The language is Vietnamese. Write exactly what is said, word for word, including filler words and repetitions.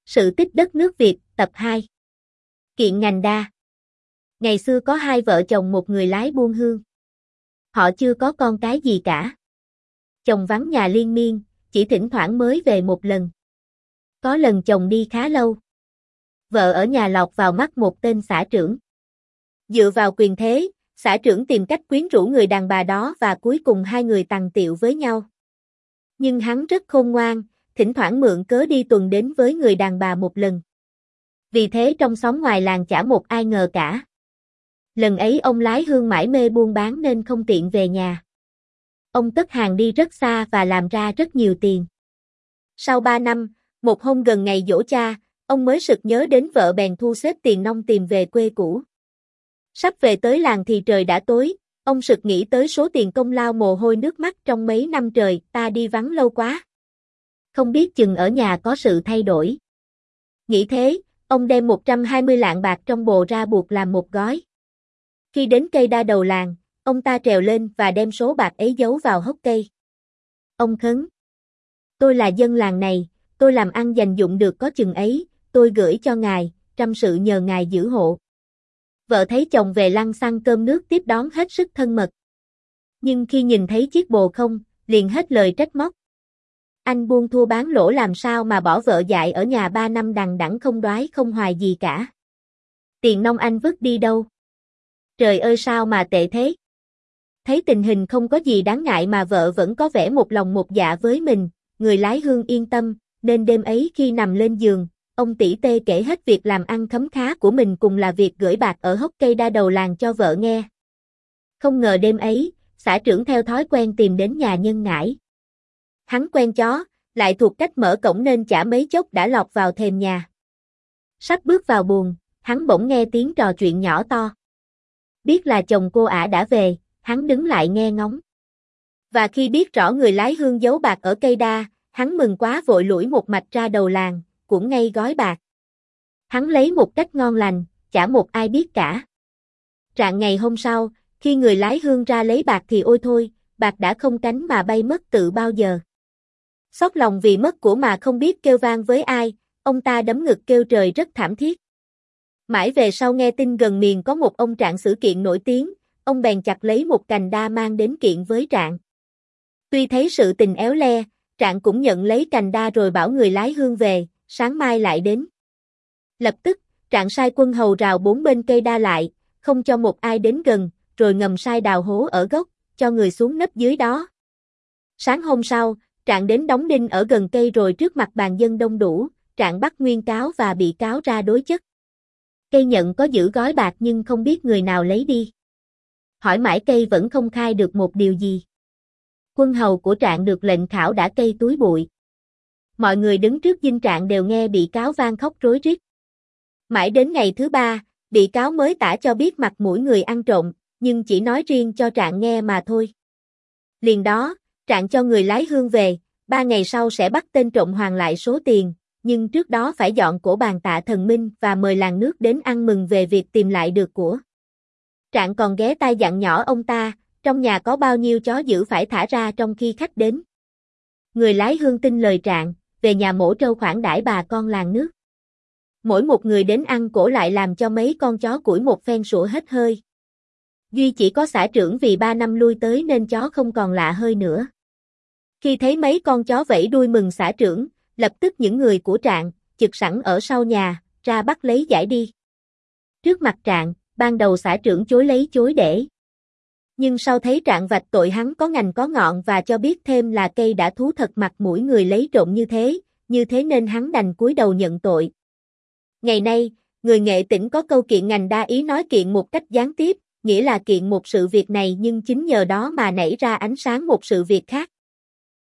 Sự tích đất nước Việt, tập hai. Kiện ngành đa. Ngày xưa có hai vợ chồng một người lái buôn hương. Họ chưa có con cái gì cả. Chồng vắng nhà liên miên, chỉ thỉnh thoảng mới về một lần. Có lần chồng đi khá lâu. Vợ ở nhà lọt vào mắt một tên xã trưởng. Dựa vào quyền thế, xã trưởng tìm cách quyến rũ người đàn bà đó và cuối cùng hai người tằng tiệu với nhau. Nhưng hắn rất khôn ngoan, thỉnh thoảng mượn cớ đi tuần đến với người đàn bà một lần. Vì thế trong xóm ngoài làng chả một ai ngờ cả. Lần ấy ông lái hương mải mê buôn bán nên không tiện về nhà. Ông cất hàng đi rất xa và làm ra rất nhiều tiền. Sau ba năm, một hôm gần ngày giỗ cha, ông mới sực nhớ đến vợ bèn thu xếp tiền nong tìm về quê cũ. Sắp về tới làng thì trời đã tối, ông sực nghĩ tới số tiền công lao mồ hôi nước mắt trong mấy năm trời, ta đi vắng lâu quá. Không biết chừng ở nhà có sự thay đổi. Nghĩ thế, ông đem một trăm hai mươi lạng bạc trong bồ ra buộc làm một gói. Khi đến cây đa đầu làng, ông ta trèo lên và đem số bạc ấy giấu vào hốc cây. Ông khấn: "Tôi là dân làng này, tôi làm ăn dành dụm được có chừng ấy, tôi gửi cho ngài, trăm sự nhờ ngài giữ hộ." Vợ thấy chồng về lăng xăng cơm nước tiếp đón hết sức thân mật. Nhưng khi nhìn thấy chiếc bồ không, liền hết lời trách móc. Anh buôn thua bán lỗ làm sao mà bỏ vợ dại ở nhà ba năm đằng đẵng không đoái không hoài gì cả. Tiền nong anh vứt đi đâu? Trời ơi sao mà tệ thế? Thấy tình hình không có gì đáng ngại mà vợ vẫn có vẻ một lòng một dạ với mình, người lái hương yên tâm, nên đêm ấy khi nằm lên giường, ông tỉ tê kể hết việc làm ăn khấm khá của mình cùng là việc gửi bạc ở hốc cây đa đầu làng cho vợ nghe. Không ngờ đêm ấy, xã trưởng theo thói quen tìm đến nhà nhân ngãi. Hắn quen chó, lại thuộc cách mở cổng nên chả mấy chốc đã lọt vào thềm nhà. Sắp bước vào buồng, hắn bỗng nghe tiếng trò chuyện nhỏ to. Biết là chồng cô ả đã về, hắn đứng lại nghe ngóng. Và khi biết rõ người lái hương giấu bạc ở cây đa, hắn mừng quá vội lủi một mạch ra đầu làng, cũng ngay gói bạc. Hắn lấy một cách ngon lành, chả một ai biết cả. Rạng ngày hôm sau, khi người lái hương ra lấy bạc thì ôi thôi, bạc đã không cánh mà bay mất từ bao giờ. Xót lòng vì mất của mà không biết kêu vang với ai, ông ta đấm ngực kêu trời rất thảm thiết. Mãi về sau nghe tin gần miền có một ông trạng xử kiện nổi tiếng, ông bèn chặt lấy một cành đa mang đến kiện với trạng. Tuy thấy sự tình éo le, trạng cũng nhận lấy cành đa rồi bảo người lái hương về, sáng mai lại đến. Lập tức, trạng sai quân hầu rào bốn bên cây đa lại, không cho một ai đến gần, rồi ngầm sai đào hố ở gốc, cho người xuống nấp dưới đó. Sáng hôm sau, trạng đến đóng đinh ở gần cây rồi trước mặt bàn dân đông đủ, trạng bắt nguyên cáo và bị cáo ra đối chất. Cây nhận có giữ gói bạc nhưng không biết người nào lấy đi. Hỏi mãi cây vẫn không khai được một điều gì. Quân hầu của trạng được lệnh khảo đã cây túi bụi. Mọi người đứng trước dinh trạng đều nghe bị cáo van khóc rối rít. Mãi đến ngày thứ ba, bị cáo mới tả cho biết mặt mũi người ăn trộm, nhưng chỉ nói riêng cho trạng nghe mà thôi. Liền đó, trạng cho người lái hương về, ba ngày sau sẽ bắt tên trộm hoàn lại số tiền, nhưng trước đó phải dọn cổ bàn tạ thần minh và mời làng nước đến ăn mừng về việc tìm lại được của. Trạng còn ghé tai dặn nhỏ ông ta, trong nhà có bao nhiêu chó dữ phải thả ra trong khi khách đến. Người lái hương tin lời trạng, về nhà mổ trâu khoản đãi bà con làng nước. Mỗi một người đến ăn cổ lại làm cho mấy con chó củi một phen sủa hết hơi. Duy chỉ có xã trưởng vì ba năm lui tới nên chó không còn lạ hơi nữa. Khi thấy mấy con chó vẫy đuôi mừng xã trưởng, lập tức những người của trạng, chực sẵn ở sau nhà, ra bắt lấy giải đi. Trước mặt trạng, ban đầu xã trưởng chối lấy chối để. Nhưng sau thấy trạng vạch tội hắn có ngành có ngọn và cho biết thêm là cây đã thú thật mặt mũi người lấy trộm như thế, như thế nên hắn đành cúi đầu nhận tội. Ngày nay, người Nghệ Tĩnh có câu kiện ngành đa ý nói kiện một cách gián tiếp, nghĩa là kiện một sự việc này nhưng chính nhờ đó mà nảy ra ánh sáng một sự việc khác.